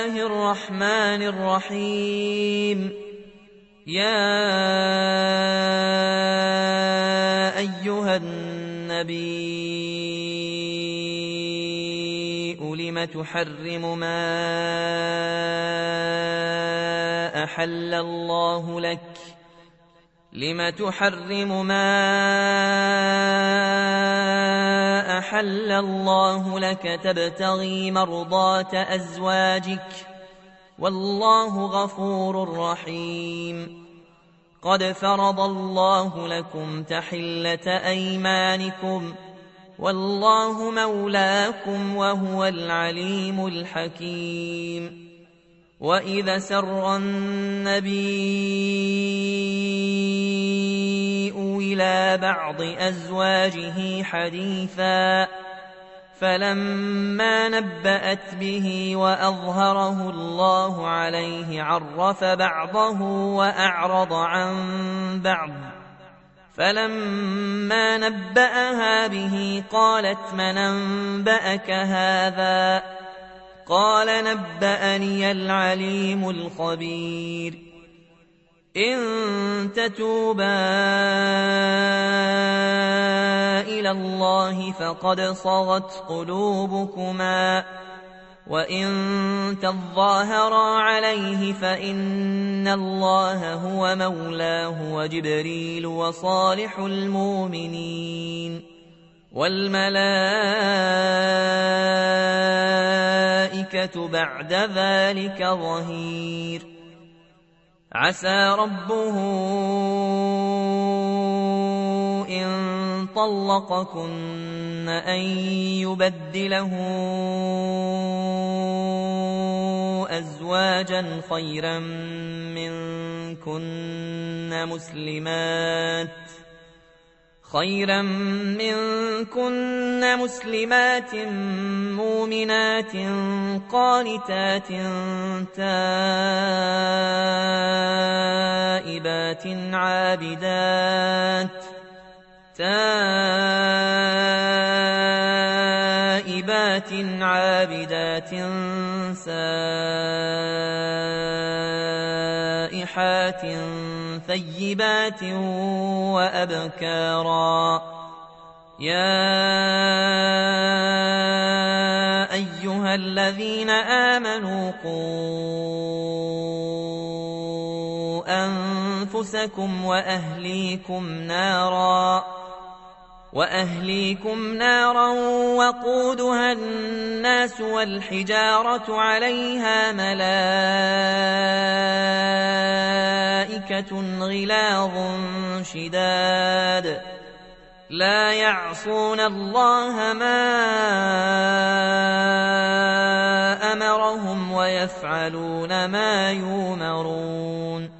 الله الرحمن الرحيم. يا أيها النبي لم تحرم ما أحل الله لك تبتغي مرضات أزواجك والله غفور رحيم. قد فرض الله لكم تحلة أيمانكم والله مولاكم وهو العليم الحكيم. وإذا سر النبي إلى بعض أزواجه حديثا فلما نبأت به وأظهره الله عليه عرف بعضه وأعرض عن بعض. فلما نبأها به قالت من أنبأك هذا؟ قال نبأني العليم الخبير. إن تتوبا إلى الله فقد صغت قلوبكما وإن تظاهرا عليه فإن الله هو مولاه وجبريل وصالح المؤمنين والملائكة بعد ذلك ظهير. عسى ربه إن طلقكن أن يبدله أزواجا خيرا منكن مسلمات مؤمنات قانتات تائبات عابدات سائحات ثيبات وأبكارا. يا أيها الذين آمنوا قوا أنفسكم وأهليكم نارا وقودها الناس والحجارة عليها ملائكة غلاظ شداد لا يعصون الله ما أمرهم ويفعلون ما يؤمرون.